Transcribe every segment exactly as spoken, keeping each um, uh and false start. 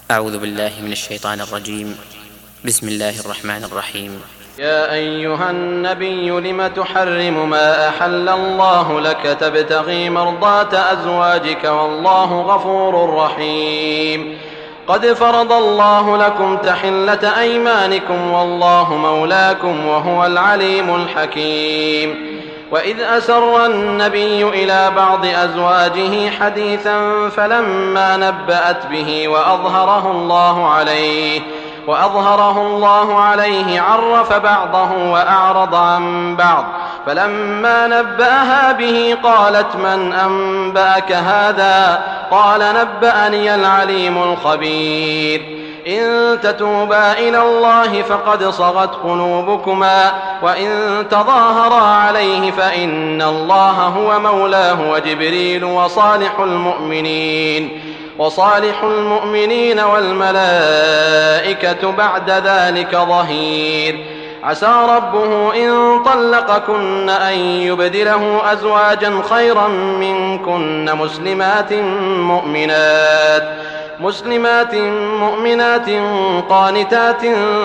أعوذ بالله من الشيطان الرجيم. بسم الله الرحمن الرحيم. يا أيها النبي لم تحرم ما أحل الله لك تبتغي مرضات أزواجك والله غفور رحيم. قد فرض الله لكم تحلة أيمانكم والله مولاكم وهو العليم الحكيم. وإذ أسر النبي إلى بعض أزواجه حديثا فلما نبأت به وأظهره الله عليه وأظهره الله عليه عرف بعضه وأعرض عن بعض فلما نبأها به قالت من أنبأك هذا؟ قال نبأني العليم الخبير. إن تتوبا إلى الله فقد صغت قلوبكما وإن تظاهرا عليه فإن الله هو مولاه وجبريل وصالح المؤمنين وصالح المؤمنين والملائكة بعد ذلك ظهير. عسى ربه إن طلقكن أن يبدله أزواجا خيرا منكن مسلمات مؤمنات مسلمات مؤمنات قانتات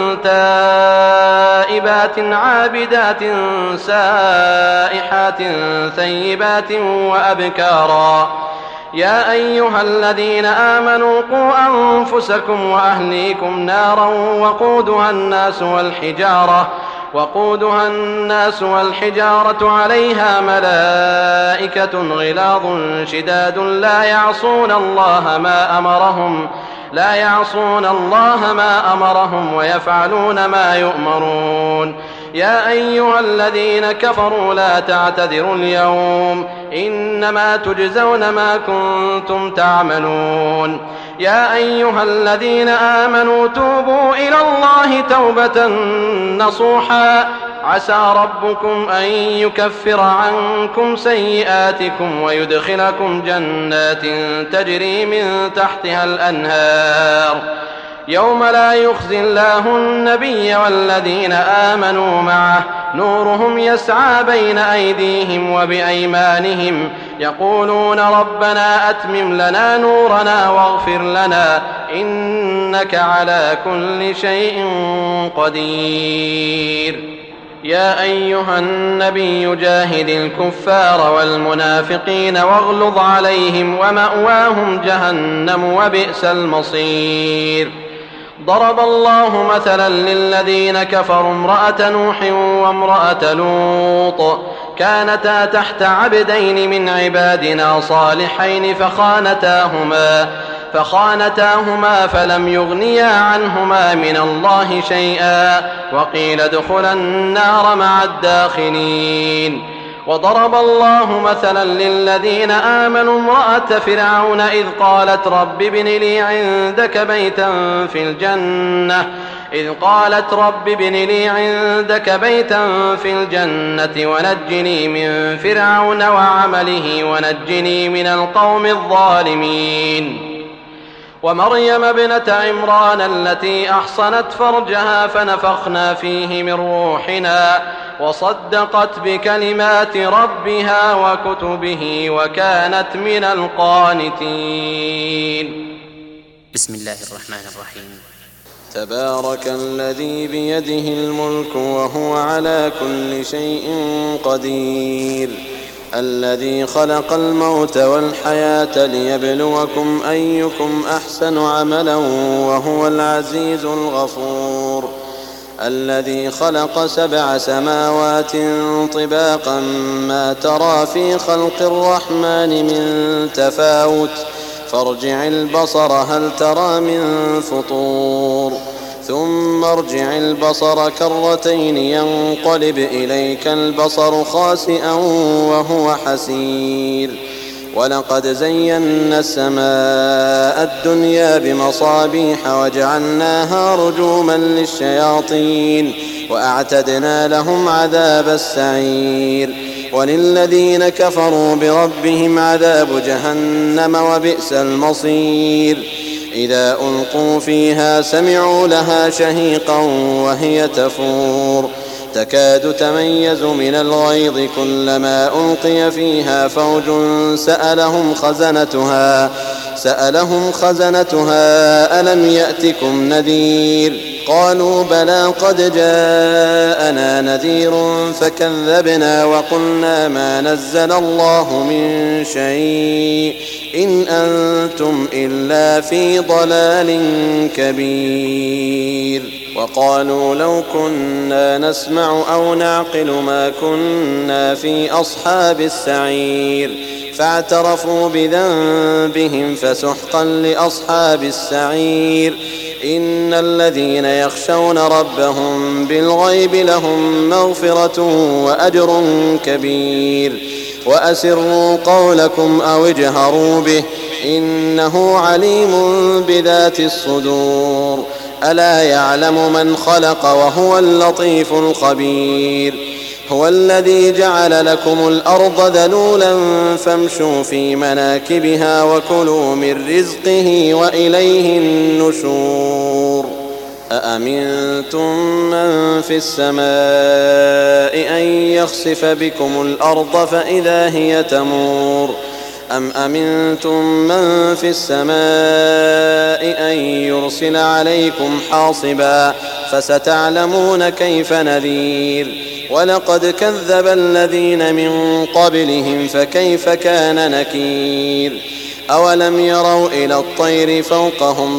تائبات عابدات سائحات ثيبات وأبكارا. يا أيها الذين آمنوا قوا أنفسكم وأهليكم نارا وقودها الناس والحجارة وقودها الناس والحجارة عليها ملائكة غلاظ شداد لا يعصون الله ما أمرهم لا يعصون الله ما أمرهم ويفعلون ما يؤمرون. يا أيها الذين كفروا لا تعتذروا اليوم إنما تجزون ما كنتم تعملون. يا أيها الذين آمنوا توبوا إلى الله توبة نصوحا عسى ربكم أن يكفر عنكم سيئاتكم ويدخلكم جنات تجري من تحتها الأنهار يوم لا يخزي الله النبي والذين آمنوا معه نورهم يسعى بين أيديهم وبأيمانهم يقولون ربنا أتمم لنا نورنا واغفر لنا إنك على كل شيء قدير. يا أيها النبي جاهد الكفار والمنافقين واغلظ عليهم ومأواهم جهنم وبئس المصير. ضرب الله مثلا للذين كفروا امرأة نوح وامرأة لوط كانتا تحت عبدين من عبادنا صالحين فخانتاهما فخانتاهما فلم يغنيا عنهما من الله شيئا وقيل ادخلا النار مع الداخلين. وضرب الله مثلا للذين آمنوا امرأة فرعون إذ قالت رب ابن لي عندك بيتا في الجنة إذ قالت رب ابن لي عندك بيتا في الجنة ونجني من فرعون وعمله ونجني من القوم الظالمين. ومريم ابنة عمران التي أحصنت فرجها فنفخنا فيه من روحنا وصدقت بكلمات ربها وكتبه وكانت من القانتين. بسم الله الرحمن الرحيم. تبارك الذي بيده الملك وهو على كل شيء قدير الذي خلق الموت والحياة ليبلوكم أيكم أحسن عملا وهو العزيز الغفور الذي خلق سبع سماوات طباقا ما ترى في خلق الرحمن من تفاوت فارجع البصر هل ترى من فطور ثم ارجع البصر كرتين ينقلب إليك البصر خاسئا وهو حسير ولقد زينا السماء الدنيا بمصابيح وجعلناها رجوما للشياطين وأعتدنا لهم عذاب السعير وللذين كفروا بربهم عذاب جهنم وبئس المصير. إذا ألقوا فيها سمعوا لها شهيقا وهي تفور تكاد تميز من الغيظ كلما ألقي فيها فوج سألهم خزنتها سألهم خزنتها ألم يأتكم نذير قالوا بلى قد جاءنا نذير فكذبنا وقلنا ما نزل الله من شيء إن أنتم إلا في ضلال كبير وقالوا لو كنا نسمع أو نعقل ما كنا في أصحاب السعير فاعترفوا بذنبهم فسحقا لأصحاب السعير إن الذين يخشون ربهم بالغيب لهم مغفرة وأجر كبير وأسروا قولكم أو اجهروا به إنه عليم بذات الصدور ألا يعلم من خلق وهو اللطيف الخبير هو الذي جعل لكم الأرض ذلولا فامشوا في مناكبها وكلوا من رزقه وإليه النشور أأمنتم من في السماء أن يخسف بكم الأرض فإذا هي تمور أم أمنتم من في السماء أن يرسل عليكم حاصبا فستعلمون كيف نذير ولقد كذب الذين من قبلهم فكيف كان نكير أولم يروا إلى الطير فوقهم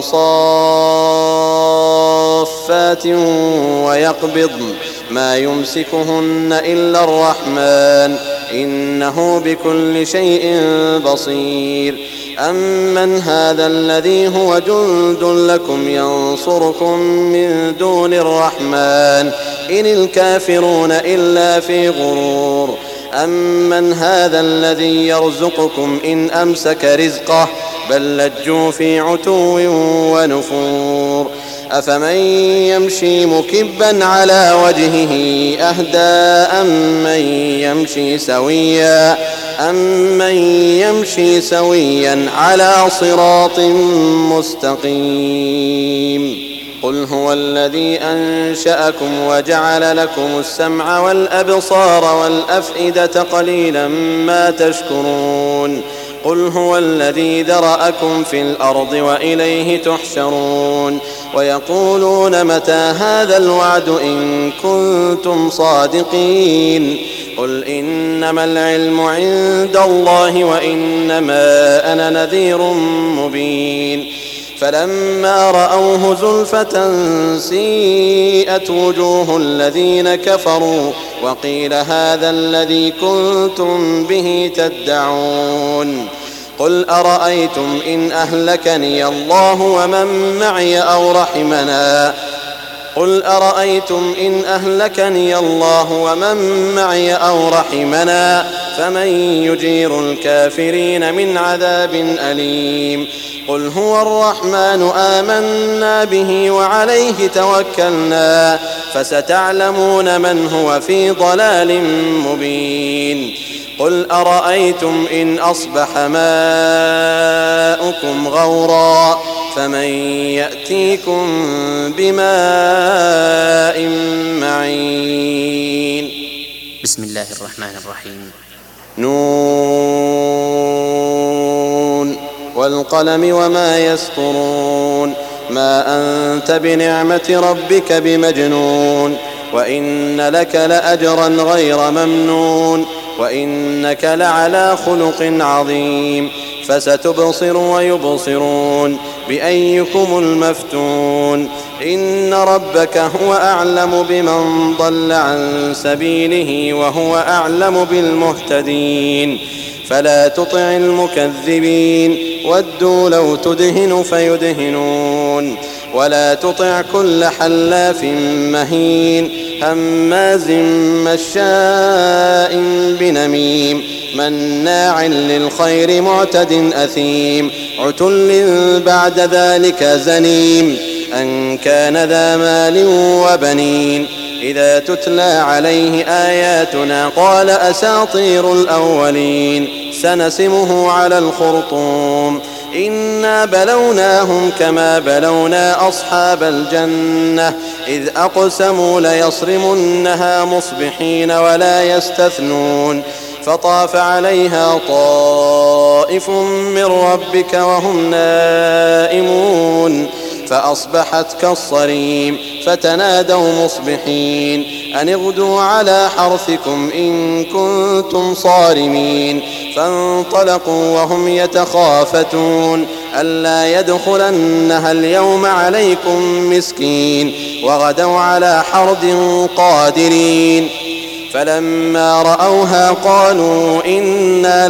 صافات ويقبضن ما يمسكهن إلا الرحمن إنه بكل شيء بصير أمن هذا الذي هو جند لكم ينصركم من دون الرحمن إن الكافرون إلا في غرور أمن هذا الذي يرزقكم إن أمسك رزقه بل لجوا في عتو ونفور أفمن يمشي مكبا على وجهه أهدى أمن يمشي سويا أمن يمشي سويا على صراط مستقيم قل هو الذي أنشأكم وجعل لكم السمع والأبصار والأفئدة قليلا ما تشكرون قل هو الذي ذرأكم في الأرض وإليه تحشرون ويقولون متى هذا الوعد إن كنتم صادقين قل إنما العلم عند الله وإنما أنا نذير مبين فلما رأوه زلفة سيئت وجوه الذين كفروا وقيل هذا الذي كنتم به تدعون قل أرأيتم إن أهلكني الله ومن معي أو رحمنا قل أرأيتم إن أهلكني الله ومن معي أو رحمنا فمن يجير الكافرين من عذاب أليم قل هو الرحمن آمنا به وعليه توكلنا فستعلمون من هو في ضلال مبين قل أرأيتم إن أصبح ماؤكم غورا فمن يأتيكم بماء معين بسم الله الرحمن الرحيم نون والقلم وما يسطرون ما أنت بنعمة ربك بمجنون وإن لك لأجرا غير ممنون وإنك لعلى خلق عظيم فستبصر ويبصرون بأيكم المفتون إن ربك هو أعلم بمن ضل عن سبيله وهو أعلم بالمهتدين فلا تطع المكذبين ودوا لو تدهن فيدهنون ولا تطع كل حلاف مهين هماز مشاء بنميم مناع للخير معتد أثيم عتل بعد ذلك زنيم أن كان ذا مال وبنين إذا تتلى عليه آياتنا قال أساطير الأولين سنسمه على الخرطوم إنا بلوناهم كما بلونا أصحاب الجنة إذ أقسموا ليصرمنها مصبحين ولا يستثنون فطاف عليها طائف طائف من ربك وهم نائمون فأصبحت كالصريم فتنادوا مصبحين أن اغدوا على حرثكم إن كنتم صارمين فانطلقوا وهم يتخافتون ألا يدخلنها اليوم عليكم مسكين وغدوا على حرد قادرين فلما رأوها قالوا إنا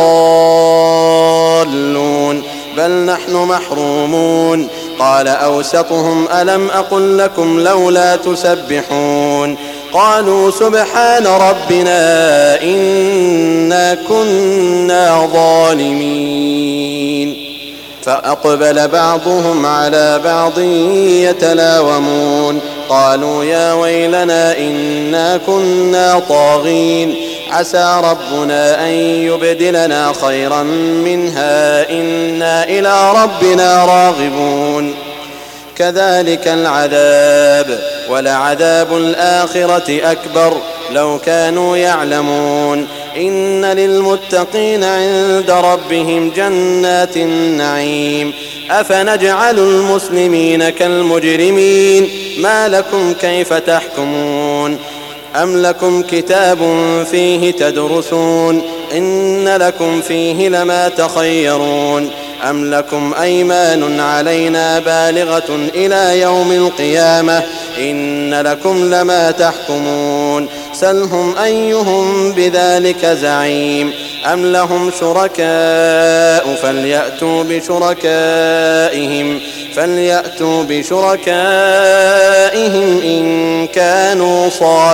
لضالون بل نحن محرومون قال أوسطهم ألم أقل لكم لولا تسبحون قالوا سبحان ربنا إنا كنا ظالمين فأقبل بعضهم على بعض يتلاومون قالوا يا ويلنا إنا كنا طاغين عسى ربنا أن يبدلنا خيرا منها إنا إلى ربنا راغبون كذلك العذاب ولعذاب الآخرة أكبر لو كانوا يعلمون إن للمتقين عند ربهم جنات النعيم أفنجعل المسلمين كالمجرمين ما لكم كيف تحكمون أم لكم كتاب فيه تدرسون إن لكم فيه لما تخيرون أم لكم أيمان علينا بالغة إلى يوم القيامة إن لكم لما تحكمون سلهم أيهم بذلك زعيم أم لهم شركاء فليأتوا بشركائهم فليأتوا بشركائهم إن كانوا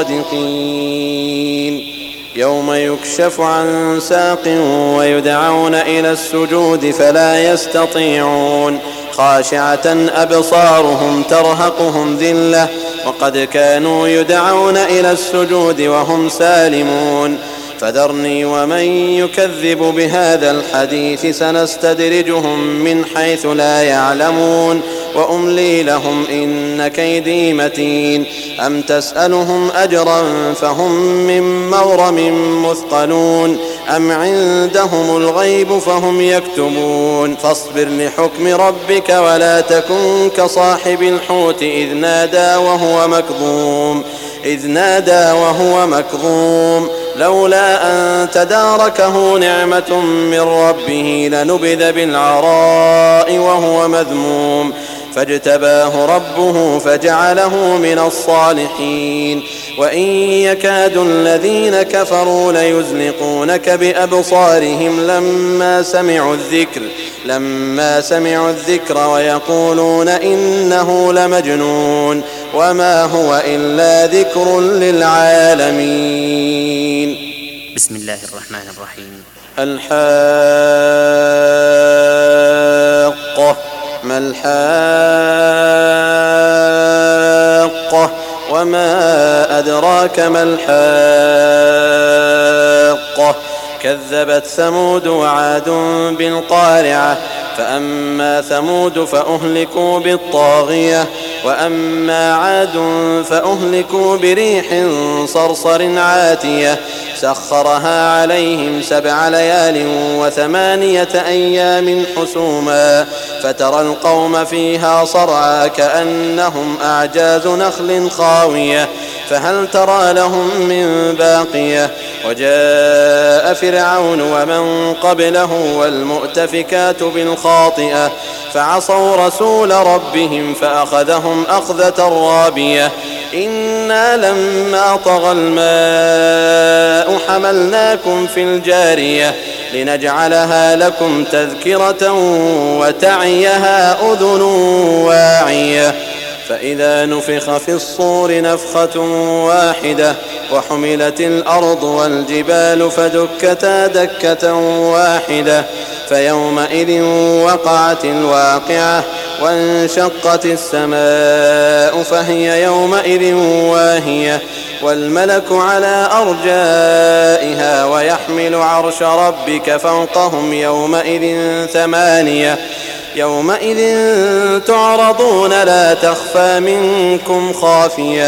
صادقين يوم يكشف عن ساق ويدعون إلى السجود فلا يستطيعون خاشعة أبصارهم ترهقهم ذلة وقد كانوا يدعون إلى السجود وهم سالمون فذرني ومن يكذب بهذا الحديث سنستدرجهم من حيث لا يعلمون وأملي لهم إن كيدي متين أم تسألهم أجرا فهم من مغرم مثقلون أم عندهم الغيب فهم يكتبون فاصبر لحكم ربك ولا تكن كصاحب الحوت إذ نادى وهو مكظوم إذ نادى وهو مكظوم لولا أن تداركه نعمة من ربه لنبذ بالعراء وهو مذموم فاجتباه ربه فجعله من الصالحين وإن يكاد الذين كفروا ليزلقونك بأبصارهم لما سمعوا الذكر لما سمعوا الذكر ويقولون إنه لمجنون وما هو إلا ذكر للعالمين. بسم الله الرحمن الرحيم. الحاقة ما الحاقة وما أدراك ما الحاقة كذبت ثمود وعاد بالقارعة فأما ثمود فأهلكوا بالطاغية وأما عاد فأهلكوا بريح صرصر عاتية سخرها عليهم سبع ليال وثمانية أيام حسوما فترى القوم فيها صرعى كأنهم أعجاز نخل خاوية فهل ترى لهم من باقية وجاء فرعون ومن قبله والمؤتفكات بالخاطئة فعصوا رسول ربهم فأخذهم أخذة رابية إنا لما طغى الماء حملناكم في الجارية لنجعلها لكم تذكرة وتعيها أذن واعية فإذا نفخ في الصور نفخة واحدة وحملت الأرض والجبال فدكتا دكة واحدة فيومئذ وقعت الواقعة وانشقت السماء فهي يومئذ واهية والملك على أرجائها ويحمل عرش ربك فوقهم يومئذ ثمانية يومئذ تعرضون لا تخفى منكم خافية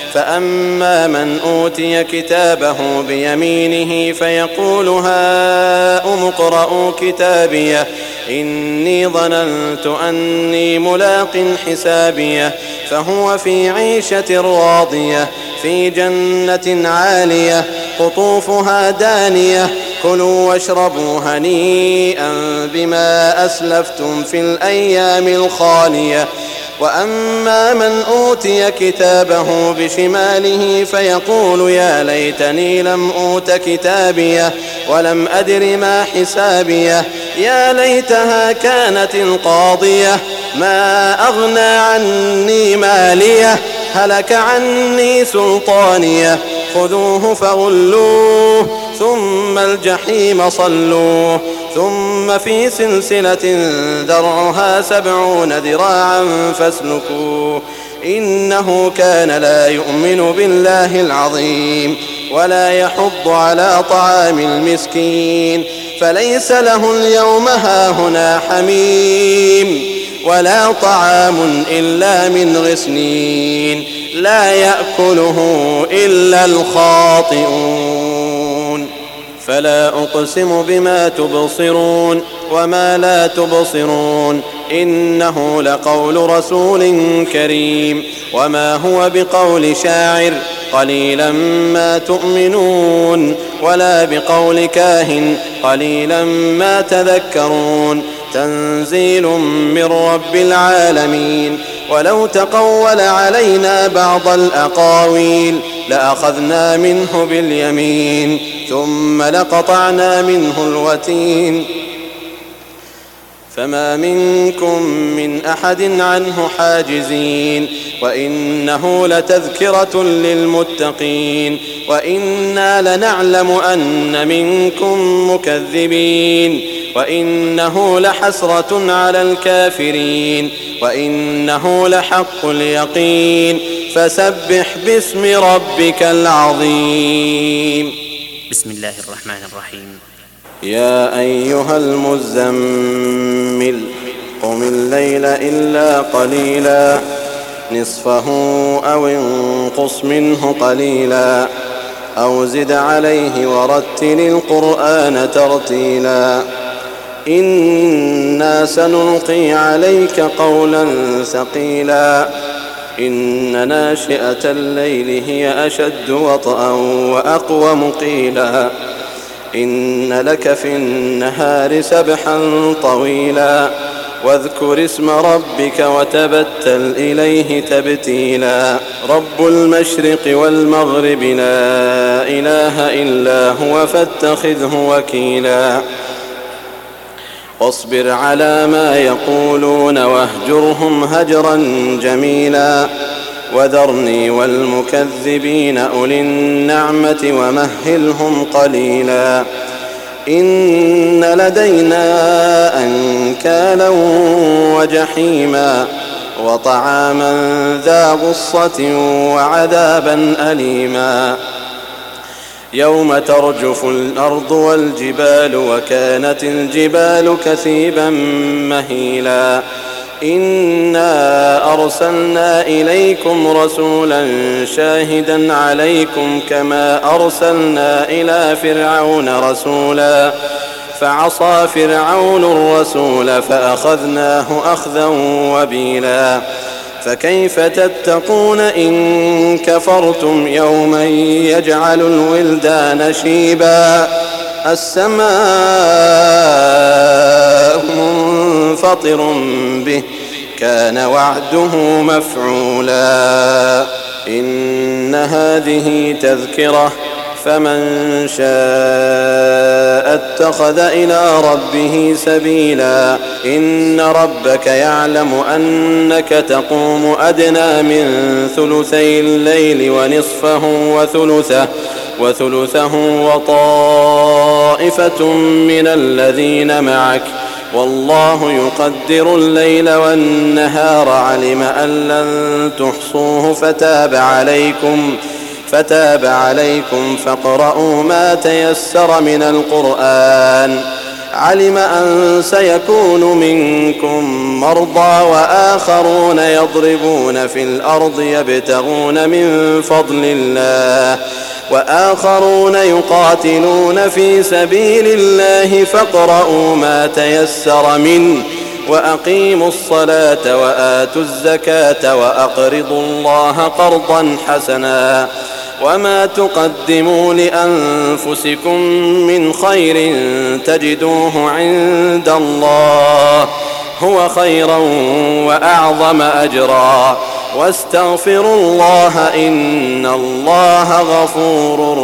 فأما من أوتي كتابه بيمينه فيقول هاؤم اقرءوا كتابيه إني ظننت أني ملاق حسابيه فهو في عيشة راضية في جنة عالية قطوفها دانية كلوا واشربوا هنيئا بما أسلفتم في الأيام الخالية وأما من أوتي كتابه بشماله فيقول يا ليتني لم أوت كتابيه ولم أدر ما حسابيه يا ليتها كانت القاضية ما أغنى عني ماليه هلك عني سلطانيه خذوه فغلوه ثم الجحيم صلوه ثم في سلسلة ذرعها سبعون ذراعا فاسلكوه إنه كان لا يؤمن بالله العظيم ولا يحض على طعام المسكين فليس له اليوم هاهنا حميم ولا طعام إلا من غسلين لا يأكله إلا الخاطئون فلا أقسم بما تبصرون وما لا تبصرون إنه لقول رسول كريم وما هو بقول شاعر قليلا ما تؤمنون ولا بقول كاهن قليلا ما تذكرون تنزيل من رب العالمين ولو تقول علينا بعض الأقاويل لأخذنا منه باليمين ثم لقطعنا منه الوتين فما منكم من أحد عنه حاجزين وإنه لتذكرة للمتقين وإنا لنعلم أن منكم مكذبين وإنه لحسرة على الكافرين وإنه لحق اليقين فسبح باسم ربك العظيم. بسم الله الرحمن الرحيم. يا أيها المزمل قم الليل إلا قليلا نصفه أو انقص منه قليلا أو زد عليه ورتل القرآن ترتيلا إنا سنلقي عليك قولا ثقيلا إن ناشئة الليل هي أشد وطئا وأقوم قيلا إن لك في النهار سبحا طويلا واذكر اسم ربك وتبتل إليه تبتيلا رب المشرق والمغرب لا إله إلا هو فاتخذه وكيلا واصبر على ما يقولون واهجرهم هجرا جميلا وذرني والمكذبين أولي النعمة ومهلهم قليلا إن لدينا أنكالا وجحيما وطعاما ذا غصة وعذابا أليما يوم ترجف الأرض والجبال وكانت الجبال كثيبا مهيلا إنا أرسلنا إليكم رسولا شاهدا عليكم كما أرسلنا إلى فرعون رسولا فعصى فرعون الرسول فأخذناه أخذا وبيلا فكيف تتقون إن كفرتم يوما يجعل الولدان شيبا السماء منفطر به كان وعده مفعولا إن هذه تذكرة فمن شاء اتخذ إلى ربه سبيلا إن ربك يعلم أنك تقوم أدنى من ثلثي الليل ونصفه وثلثه وثلثه وطائفة من الذين معك والله يقدر الليل والنهار علم أن لن تحصوه فتاب عليكم فتاب عليكم فاقرؤوا ما تيسر من القرآن علم أن سيكون منكم مرضى وآخرون يضربون في الأرض يبتغون من فضل الله وآخرون يقاتلون في سبيل الله فاقرؤوا ما تيسر منه وأقيموا الصلاة وآتوا الزكاة وأقرضوا الله قرضا حسنا وما تقدموا لأنفسكم من خير تجدوه عند الله هو خيرا وأعظم أجرا واستغفروا الله إن الله غفور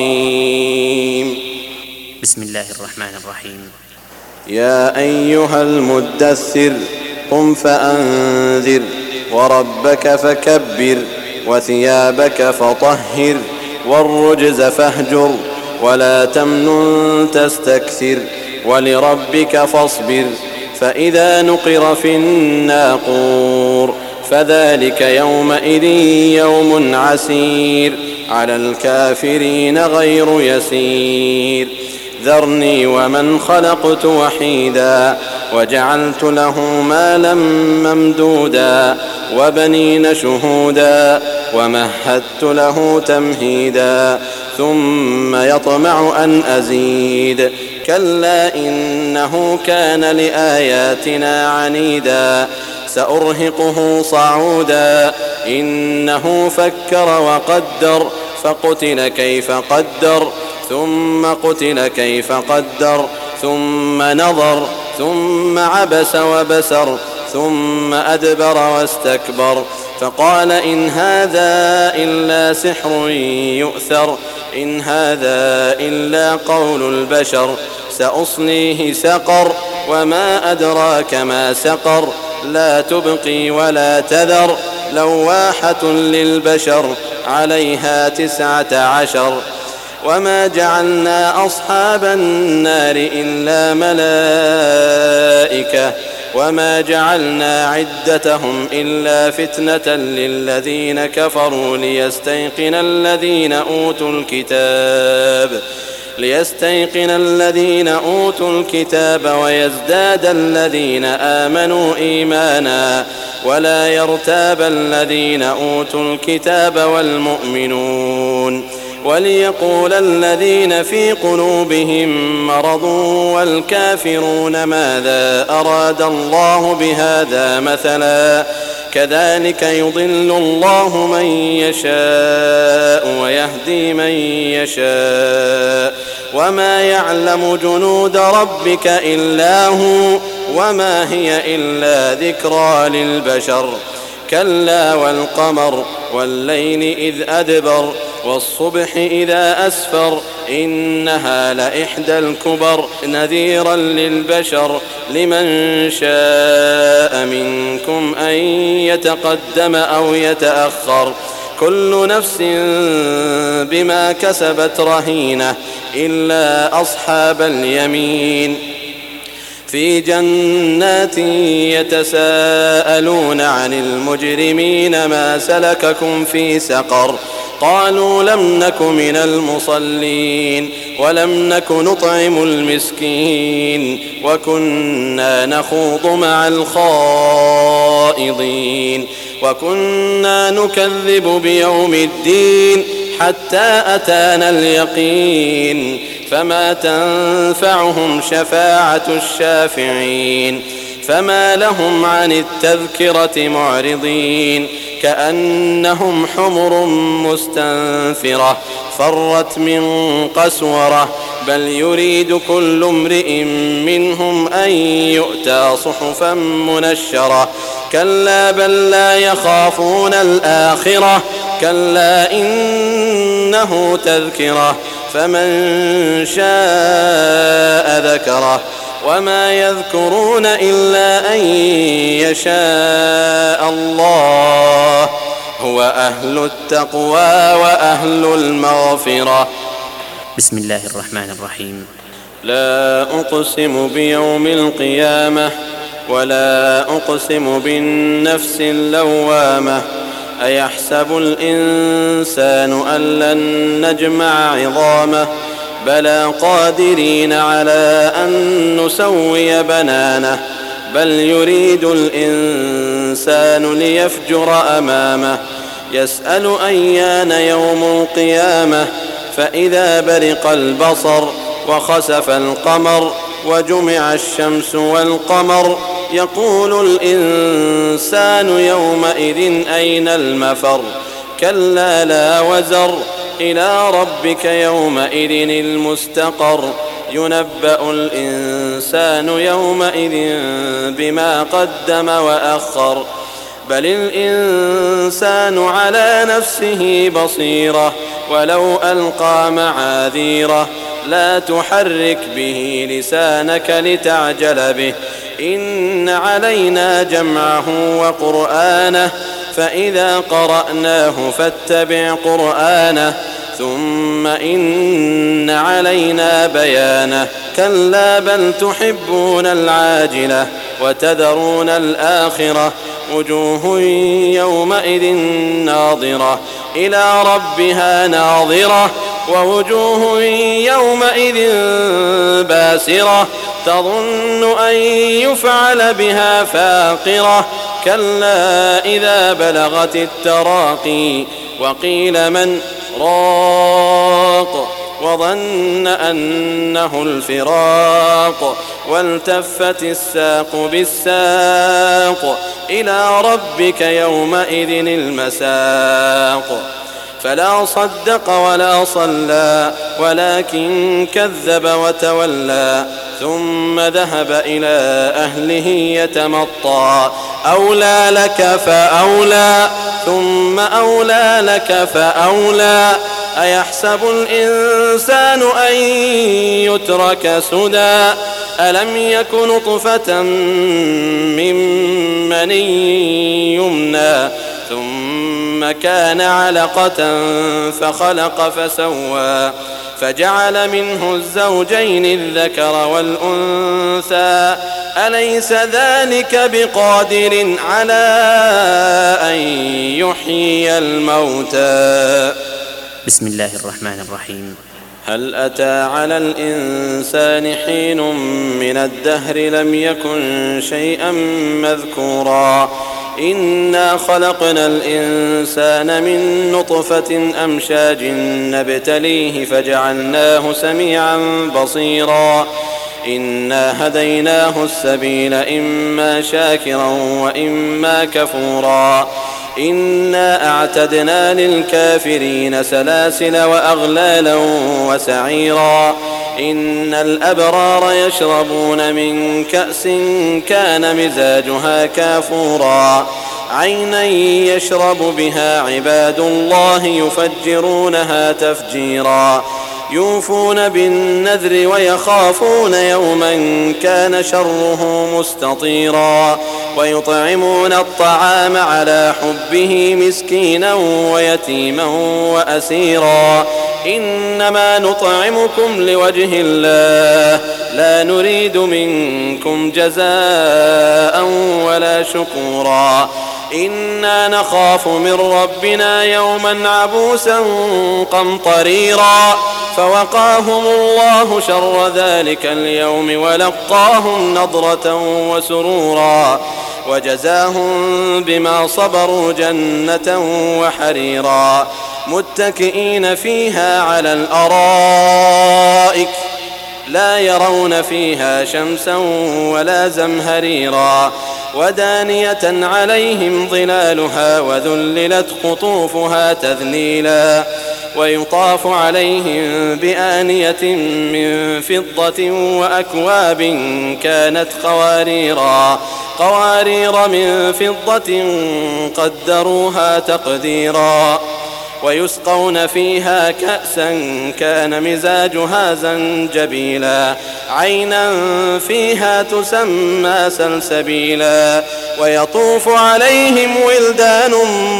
رحيم. بسم الله الرحمن الرحيم. يا أيها المدثر قم فأنذر وربك فكبر وثيابك فطهر والرجز فاهجر ولا تمنن تستكثر ولربك فاصبر فإذا نقر في الناقور فذلك يومئذ يوم عسير على الكافرين غير يسير. ذرني ومن خلقت وحيدا وجعلت له مالا ممدودا وبنين شهودا ومهدت له تمهيدا ثم يطمع أن أزيد كلا إنه كان لآياتنا عنيدا سأرهقه صعودا إنه فكر وقدر فقتل كيف قدر ثم قتل كيف قدر ثم نظر ثم عبس وبسر ثم أدبر واستكبر فقال إن هذا إلا سحر يؤثر إن هذا إلا قول البشر سأصليه سقر وما أدراك ما سقر لا تبقي ولا تذر لواحة للبشر عليها تسعة عشر وما جعلنا أصحاب النار إلا ملائكة وما جعلنا عدتهم إلا فتنة للذين كفروا ليستيقن الذين أوتوا الكتاب ليستيقن الذين أوتوا الكتاب ويزداد الذين آمنوا إيمانا ولا يرتاب الذين أوتوا الكتاب والمؤمنون وليقول الذين في قلوبهم مرض والكافرون ماذا أراد الله بهذا مثلا كذلك يضل الله من يشاء ويهدي من يشاء وما يعلم جنود ربك إلا هو وما هي إلا ذكرى للبشر كلا والقمر والليل إذ أدبر والصبح إذا أسفر إنها لإحدى الكبر نذيرا للبشر لمن شاء منكم أن يتقدم أو يتأخر كل نفس بما كسبت رهينة إلا أصحاب اليمين في جنات يتساءلون عن المجرمين ما سلككم في سقر قالوا لم نك من المصلين ولم نك نطعم المسكين وكنا نخوض مع الخائضين وكنا نكذب بيوم الدين حتى أتانا اليقين فما تنفعهم شفاعة الشافعين فما لهم عن التذكرة معرضين كأنهم حمر مستنفرة فرت من قسورة بل يريد كل امرئ منهم أن يؤتى صحفا منشرة كلا بل لا يخافون الآخرة كلا إنه تذكرة فمن شاء ذكره وما يذكرون إلا أن يشاء الله هو أهل التقوى وأهل المغفرة. بسم الله الرحمن الرحيم. لا أقسم بيوم القيامة ولا أقسم بالنفس اللوامة أيحسب الإنسان أن لن نجمع عظامه بلى قادرين على أن نسوي بنانه بل يريد الإنسان ليفجر أمامه يسأل أيان يوم القيامة فإذا برق البصر وخسف القمر وجمع الشمس والقمر يقول الإنسان يومئذ أين المفر كلا لا وزر إلى ربك يومئذ المستقر ينبأ الإنسان يومئذ بما قدم وأخر بل الإنسان على نفسه بصيرة ولو ألقى معاذيره لا تحرك به لسانك لتعجل به إن علينا جمعه وقرآنه فإذا قرأناه فاتبع قرآنه ثم إن علينا بيانه كلا بل تحبون العاجلة وتذرون الآخرة وجوه يومئذ ناظرة إلى ربها ناظرة ووجوه يومئذ باسرة تظن أن يفعل بها فاقرة كلا إذا بلغت التراقي وقيل من راق وظن أنه الفراق والتفت الساق بالساق إلى ربك يومئذ المساق فلا صدق ولا صلى ولكن كذب وتولى ثم ذهب إلى أهله يتمطى أولى لك فأولى ثم أولى لك فأولى أيحسب الإنسان أن يترك سدى ألم يك نطفة من مني يمنى ثم كان علقة فخلق فسوى فجعل منه الزوجين الذكر والأنثى أليس ذلك بقادر على أن يحيي الموتى. بسم الله الرحمن الرحيم. هل أتى على الإنسان حين من الدهر لم يكن شيئا مذكورا إنا خلقنا الإنسان من نطفة أمشاج نبتليه فجعلناه سميعا بصيرا إنا هديناه السبيل إما شاكرا وإما كفورا إنا أعتدنا للكافرين سلاسل وأغلالا وسعيرا إن الأبرار يشربون من كأس كان مزاجها كافورا عينا يشرب بها عباد الله يفجرونها تفجيرا يوفون بالنذر ويخافون يوما كان شره مستطيرا ويطعمون الطعام على حبه مسكينا ويتيما وأسيرا إنما نطعمكم لوجه الله لا نريد منكم جزاء ولا شكورا إنا نخاف من ربنا يوما عبوسا قمطريرا فوقاهم الله شر ذلك اليوم ولقاهم نضرة وسرورا وجزاهم بما صبروا جنة وحريرا متكئين فيها على الأرائك لا يرون فيها شمسا ولا زمهريرا ودانية عليهم ظلالها وذللت قطوفها تذليلا ويطاف عليهم بآنية من فضة وأكواب كانت قواريرا قوارير من فضة قدروها تقديرا ويسقون فيها كأسا كان مزاجها زنجبيلا عينا فيها تسمى سلسبيلا ويطوف عليهم ولدان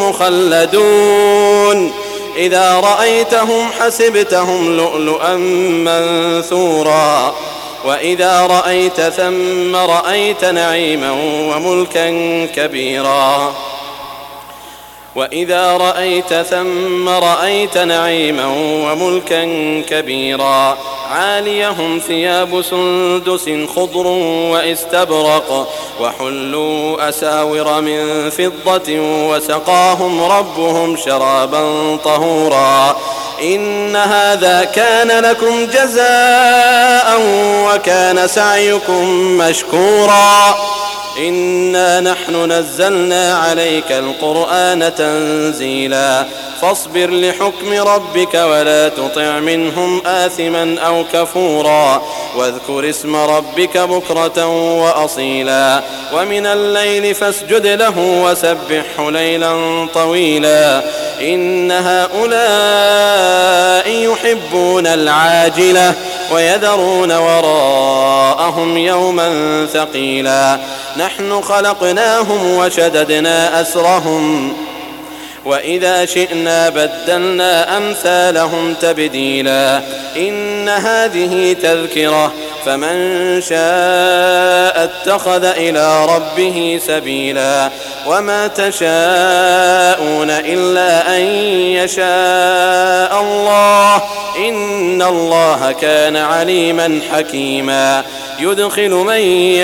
مخلدون إذا رأيتهم حسبتهم لؤلؤا منثورا وإذا رأيت ثم رأيت نعيما وملكا كبيرا وإذا رأيت ثم رأيت نعيما وملكا كبيرا عاليهم ثياب سندس خضر واستبرق وحلوا أساور من فضة وسقاهم ربهم شرابا طهورا إن هذا كان لكم جزاء وكان سعيكم مشكورا إنا نحن نزلنا عليك القرآن تنزيلا فاصبر لحكم ربك ولا تطع منهم آثما أو كفورا واذكر اسم ربك بكرة وأصيلا ومن الليل فاسجد له وسبحه ليلا طويلا إن هؤلاء يحبون العاجلة ويذرون وراءهم يوما ثقيلا نحن خلقناهم وشددنا أسرهم وإذا شئنا بدلنا أمثالهم تبديلا إن هذه تذكرة فمن شاء اتخذ إلى ربه سبيلا وما تشاءون إلا أن يشاء الله إن الله كان عليما حكيما يدخل من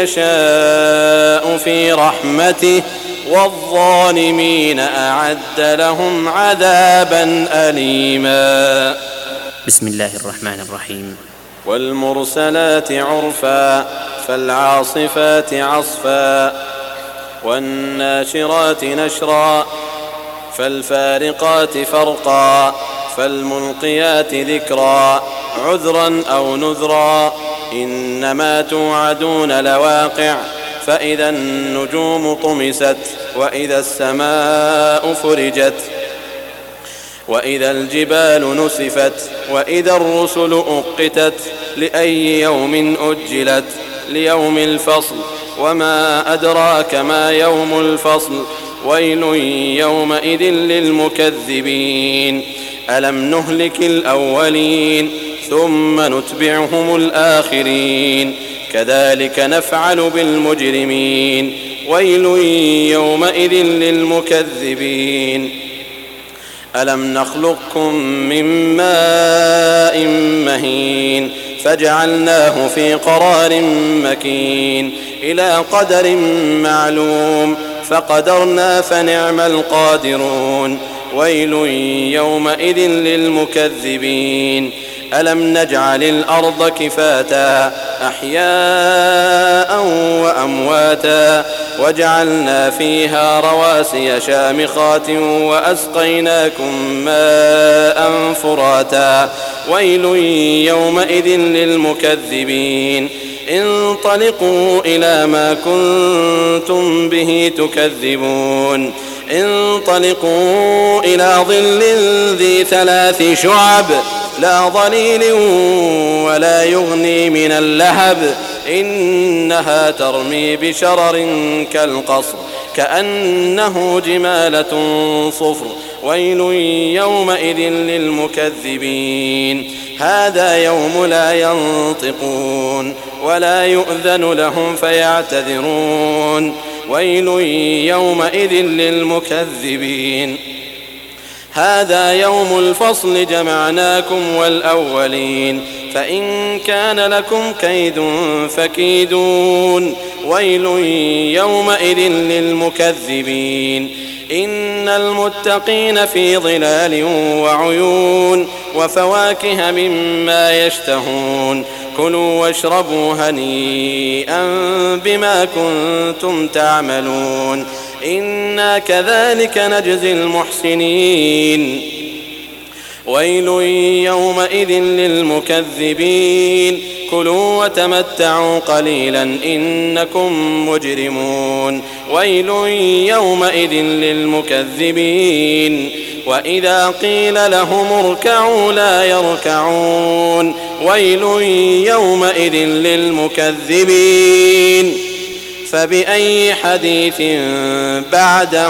يشاء في رحمته والظالمين أعد لهم عذابا أليما. بسم الله الرحمن الرحيم. والمرسلات عرفا فالعاصفات عصفا والناشرات نشرا فالفارقات فرقا فالملقيات ذكرا عذرا أو نذرا إنما توعدون لواقع فإذا النجوم طمست وإذا السماء فرجت وإذا الجبال نسفت وإذا الرسل أقتت لأي يوم أجلت ليوم الفصل وما أدراك ما يوم الفصل ويل يومئذ للمكذبين ألم نهلك الأولين ثم نتبعهم الآخرين كذلك نفعل بالمجرمين ويل يومئذ للمكذبين ألم نخلقكم من ماء مهين فجعلناه في قرار مكين إلى قدر معلوم فقدرنا فنعم القادرون ويل يومئذ للمكذبين ألم نجعل الأرض كفاتا أحياء وأمواتا وجعلنا فيها رواسي شامخات وأسقيناكم ماء فراتا ويل يومئذ للمكذبين انطلقوا إلى ما كنتم به تكذبون انطلقوا إلى ظل ذي ثلاث شعب لا ظليل ولا يغني من اللهب إنها ترمي بشرر كالقصر كأنه جمالة صفر ويل يومئذ للمكذبين هذا يوم لا ينطقون ولا يؤذن لهم فيعتذرون ويل يومئذ للمكذبين هذا يوم الفصل جمعناكم والأولين فإن كان لكم كيد فكيدون ويل يومئذ للمكذبين إن المتقين في ظلال وعيون وفواكه مما يشتهون كلوا واشربوا هنيئا بما كنتم تعملون إنا كذلك نجزي المحسنين ويل يومئذ للمكذبين كلوا وتمتعوا قليلا إنكم مجرمون ويل يومئذ للمكذبين وإذا قيل لهم اركعوا لا يركعون ويل يومئذ للمكذبين فبأي حديث بعده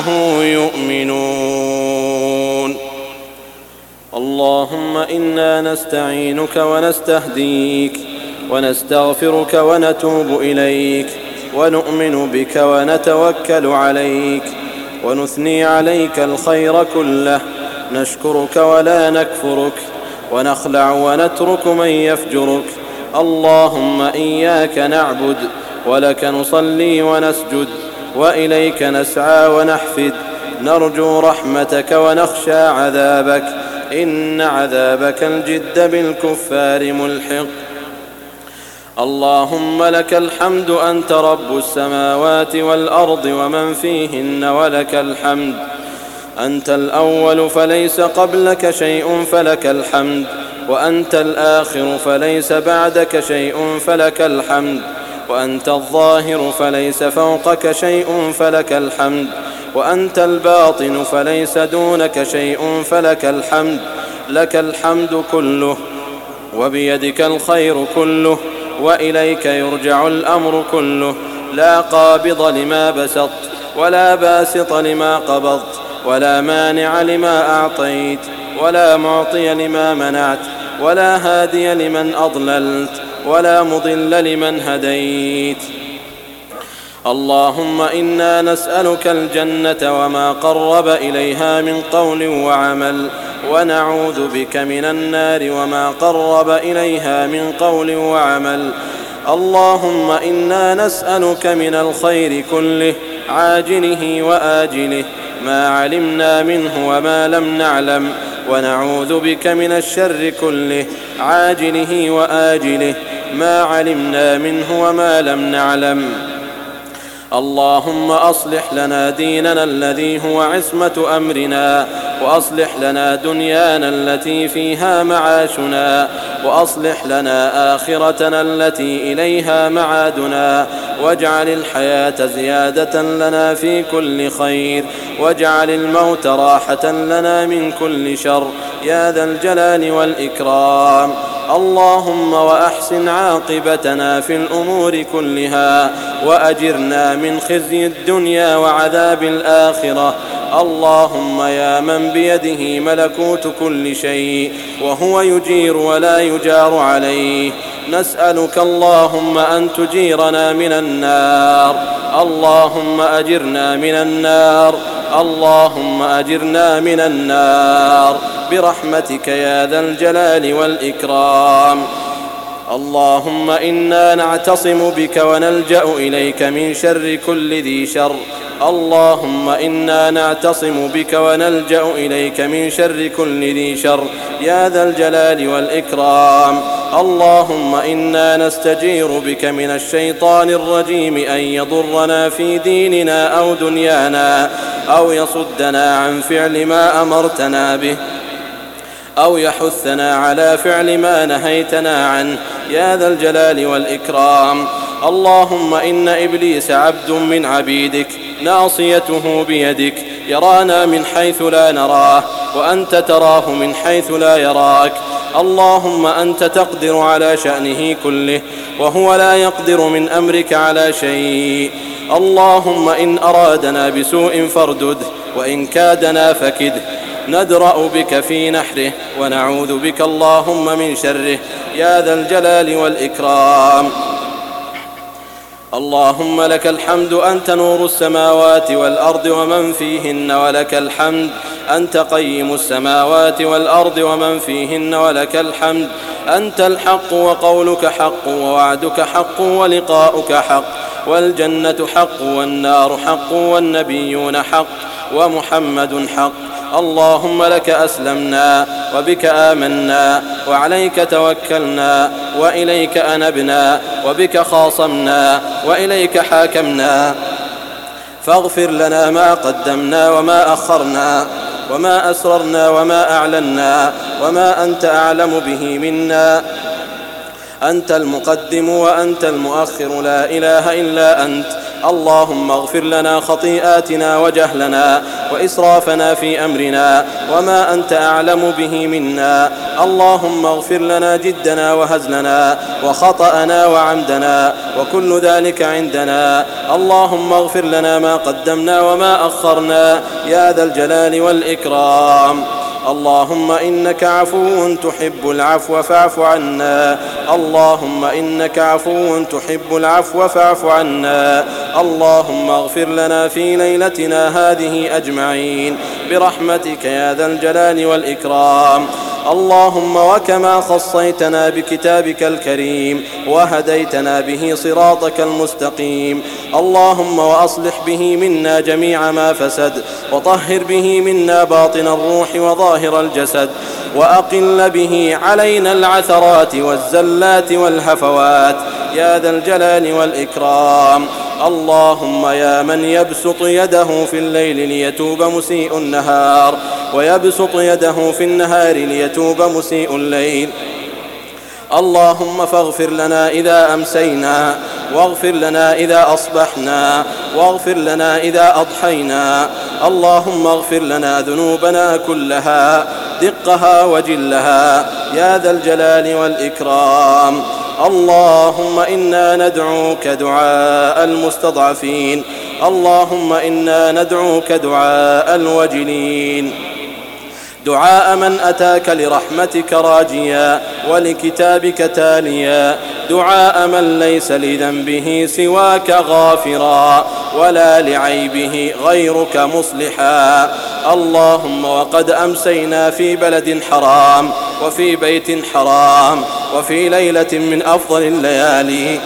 يؤمنون اللهم إنا نستعينك ونستهديك ونستغفرك ونتوب إليك ونؤمن بك ونتوكل عليك ونثني عليك الخير كله نشكرك ولا نكفرك ونخلع ونترك من يفجرك. اللهم إياك نعبد ولك نصلي ونسجد وإليك نسعى ونحفد، نرجو رحمتك ونخشى عذابك، إن عذابك الجد بالكفار ملحق. اللهم لك الحمد أنت رب السماوات والأرض ومن فيهن ولك الحمد. أنت الأول فليس قبلك شيء فلك الحمد، وأنت الآخر فليس بعدك شيء فلك الحمد، وأنت الظاهر فليس فوقك شيء فلك الحمد، وأنت الباطن فليس دونك شيء فلك الحمد. لك الحمد كله وبيدك الخير كله وإليك يرجع الأمر كله. لا قابض لما بسطت ولا باسط لما قبضت ولا مانع لما أعطيت ولا معطي لما منعت ولا هادي لمن أضللت ولا مضل لمن هديت. اللهم إنا نسألك الجنة وما قرب إليها من قول وعمل، ونعوذ بك من النار وما قرب إليها من قول وعمل. اللهم إنا نسألك من الخير كله عاجله وآجله ما علمنا منه وما لم نعلم، ونعوذ بك من الشر كله عاجله وآجله ما علمنا منه وما لم نعلم. اللهم أصلح لنا ديننا الذي هو عصمة أمرنا، وأصلح لنا دنيانا التي فيها معاشنا، وأصلح لنا آخرتنا التي إليها معادنا، واجعل الحياة زيادة لنا في كل خير، واجعل الموت راحة لنا من كل شر يا ذا الجلال والإكرام. اللهم وأحسن عاقبتنا في الأمور كلها، وأجرنا من خزي الدنيا وعذاب الآخرة. اللهم يا من بيده ملكوت كل شيء وهو يجير ولا يجار عليه، نسألك اللهم أن تجيرنا من النار. اللهم أجرنا من النار، اللهم أجرنا من النار برحمتك يا ذا الجلال والإكرام. اللهم إنا نعتصم بك ونلجأ إليك من شر كل ذي شر. اللهم إنا نعتصم بك ونلجأ إليك من شر كل ذي شر يا ذا الجلال والإكرام. اللهم إنا نستجير بك من الشيطان الرجيم أن يضرنا في ديننا أو دنيانا، أو يصدنا عن فعل ما أمرتنا به، أو يحثنا على فعل ما نهيتنا عنه يا ذا الجلال والإكرام. اللهم إن إبليس عبد من عبيدك ناصيته بيدك، يرانا من حيث لا نراه، وأنت تراه من حيث لا يراك. اللهم أنت تقدر على شأنه كله، وهو لا يقدر من أمرك على شيء. اللهم إن أرادنا بسوء فاردده، وإن كادنا فكده. ندرأ بك في نحره ونعوذ بك اللهم من شره يا ذا الجلال والإكرام. اللهم لك الحمد أنت نور السماوات والأرض ومن فيهن ولك الحمد، أنت قيم السماوات والأرض ومن فيهن ولك الحمد، أنت الحق وقولك حق ووعدك حق ولقاؤك حق، والجنة حق والنار حق والنبيون حق ومحمد حق. اللهم لك أسلمنا وبك آمنا وعليك توكلنا وإليك أنبنا وبك خاصمنا وإليك حاكمنا، فاغفر لنا ما قدمنا وما أخرنا وما أسررنا وما أعلنا وما أنت أعلم به منا. أنت المقدم وأنت المؤخر، لا إله إلا أنت. اللهم اغفر لنا خطيئاتنا وجهلنا وإسرافنا في أمرنا وما أنت أعلم به منا. اللهم اغفر لنا جدنا وهزلنا وخطأنا وعمدنا وكل ذلك عندنا. اللهم اغفر لنا ما قدمنا وما أخرنا يا ذا الجلال والإكرام. اللهم إنك عفو تحب العفو فاعف عنا. اللهم إنك عفو تحب العفو فاعف عنا. اللهم اغفر لنا في ليلتنا هذه أجمعين برحمتك يا ذا الجلال والإكرام. اللهم وكما خصيتنا بكتابك الكريم وهديتنا به صراطك المستقيم، اللهم وأصلح به منا جميع ما فسد، وطهر به منا باطن الروح وظاهر الجسد، وأقل به علينا العثرات والزلات والهفوات يا ذا الجلال والإكرام. اللهم يا من يبسط يده في الليل ليتوب مسيء النهار، ويبسط يده في النهار ليتوب مسيء الليل، اللهم فاغفر لنا إذا أمسينا، واغفر لنا إذا أصبحنا، واغفر لنا إذا أضحينا. اللهم اغفر لنا ذنوبنا كلها دقها وجلها يا ذا الجلال والإكرام. اللهم إنا ندعوك دعاء المستضعفين، اللهم إنا ندعوك دعاء الوجلين، دعاء من أتاك لرحمتك راجيا ولكتابك تاليا، دعاء من ليس لذنبه سواك غافرا ولا لعيبه غيرك مصلحا. اللهم وقد أمسينا في بلد حرام وفي بيت حرام وفي ليلة من أفضل الليالي،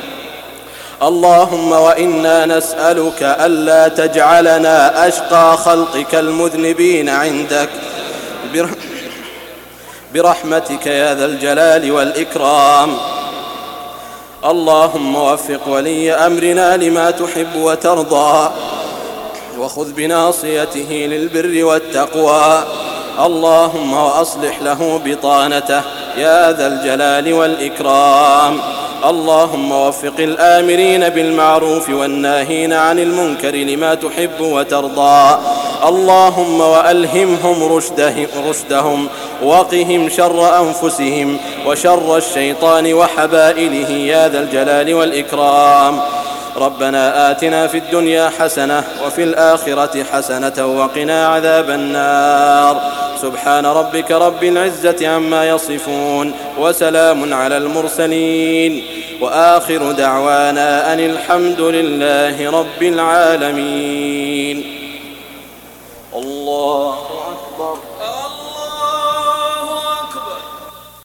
اللهم وإنا نسألك ألا تجعلنا أشقى خلقك المذنبين عندك برحمتك يا ذا الجلال والإكرام. اللهم وفق ولي أمرنا لما تحب وترضى، وخذ بناصيته للبر والتقوى، اللهم وأصلح له بطانته يا ذا الجلال والإكرام. اللهم وفق الآمرين بالمعروف والناهين عن المنكر لما تحب وترضى، اللهم وألهمهم رشدهم، وقهم شر أنفسهم وشر الشيطان وحبائله يا ذا الجلال والإكرام. ربنا آتنا في الدنيا حسنة وفي الآخرة حسنة وقنا عذاب النار. سبحان ربك رب العزة عما يصفون، وسلام على المرسلين، وآخر دعوانا أن الحمد لله رب العالمين. الله أكبر.